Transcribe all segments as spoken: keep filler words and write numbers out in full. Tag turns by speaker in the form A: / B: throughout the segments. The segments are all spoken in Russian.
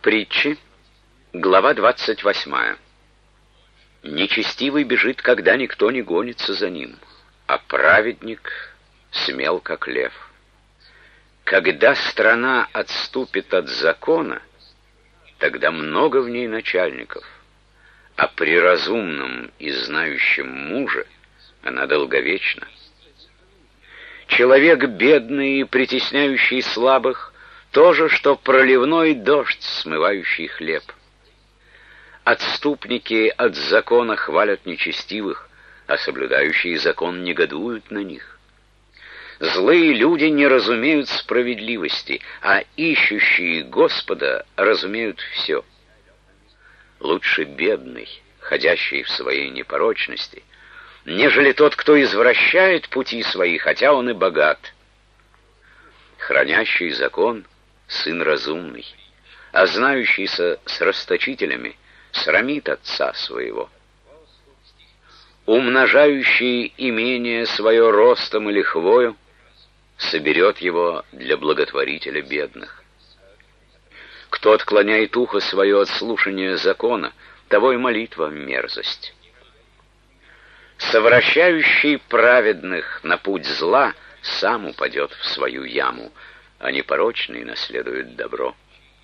A: Притчи, глава двадцать восьмая. Нечестивый бежит, когда никто не гонится за ним, а праведник смел, как лев. Когда страна отступит от закона, тогда много в ней начальников, а при разумном и знающем муже она долговечна. Человек бедный и притесняющий слабых — то же, что проливной дождь, смывающий хлеб. Отступники от закона хвалят нечестивых, а соблюдающие закон негодуют на них. Злые люди не разумеют справедливости, а ищущие Господа разумеют все. Лучше бедный, ходящий в своей непорочности, нежели тот, кто извращает пути свои, хотя он и богат. Хранящий закон — сын разумный, а знающийся с расточителями срамит отца своего. Умножающий имение свое ростом и лихвою соберет его для благотворителя бедных. Кто отклоняет ухо свое от слушания закона, того и молитва мерзость. Совращающий праведных на путь зла сам упадет в свою яму, а непорочный наследует добро.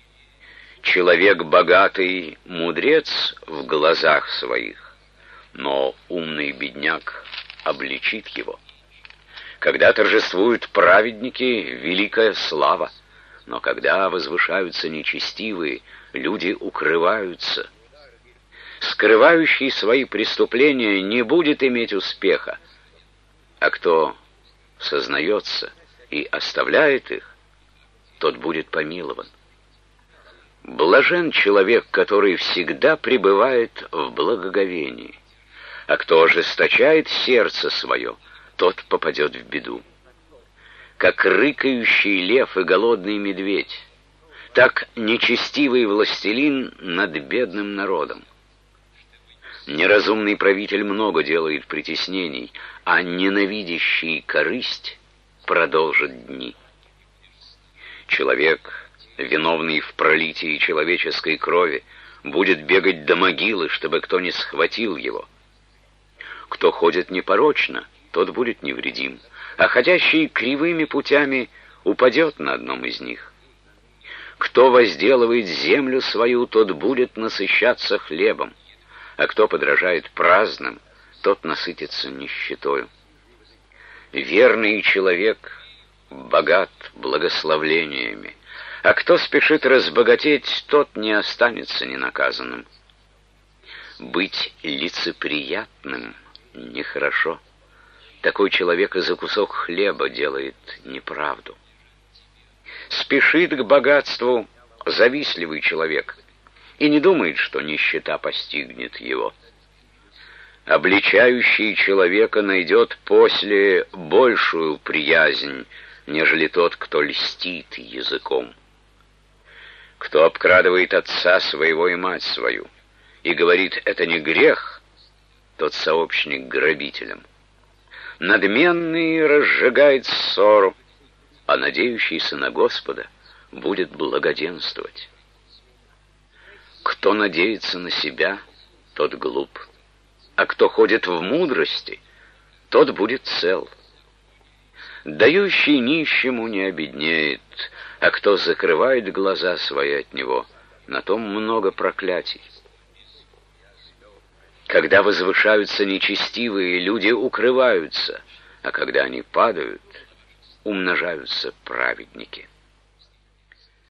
A: Человек богатый — мудрец в глазах своих, но умный бедняк обличит его. Когда торжествуют праведники, великая слава, но когда возвышаются нечестивые, люди укрываются. Скрывающий свои преступления не будет иметь успеха, а кто сознается и оставляет их, тот будет помилован. Блажен человек, который всегда пребывает в благоговении, а кто ожесточает сердце свое, тот попадет в беду. Как рыкающий лев и голодный медведь, так нечестивый властелин над бедным народом. Неразумный правитель много делает притеснений, а ненавидящий корысть продолжит дни. Человек, виновный в пролитии человеческой крови, будет бегать до могилы, чтобы кто не схватил его. Кто ходит непорочно, тот будет невредим, а ходящий кривыми путями упадет на одном из них. Кто возделывает землю свою, тот будет насыщаться хлебом, а кто подражает праздным, тот насытится нищетою. Верный человек богат благословлениями, а кто спешит разбогатеть, тот не останется ненаказанным. Быть лицеприятным нехорошо. Такой человек и за кусок хлеба делает неправду. Спешит к богатству завистливый человек и не думает, что нищета постигнет его. Обличающий человека найдет после большую приязнь, нежели тот, кто льстит языком. Кто обкрадывает отца своего и мать свою и говорит «это не грех», тот сообщник грабителям. Надменный разжигает ссору, а надеющийся на Господа будет благоденствовать. Кто надеется на себя, тот глуп, а кто ходит в мудрости, тот будет цел. Дающий нищему не обеднеет, а кто закрывает глаза свои от него, на том много проклятий. Когда возвышаются нечестивые, люди укрываются, а когда они падают, умножаются праведники.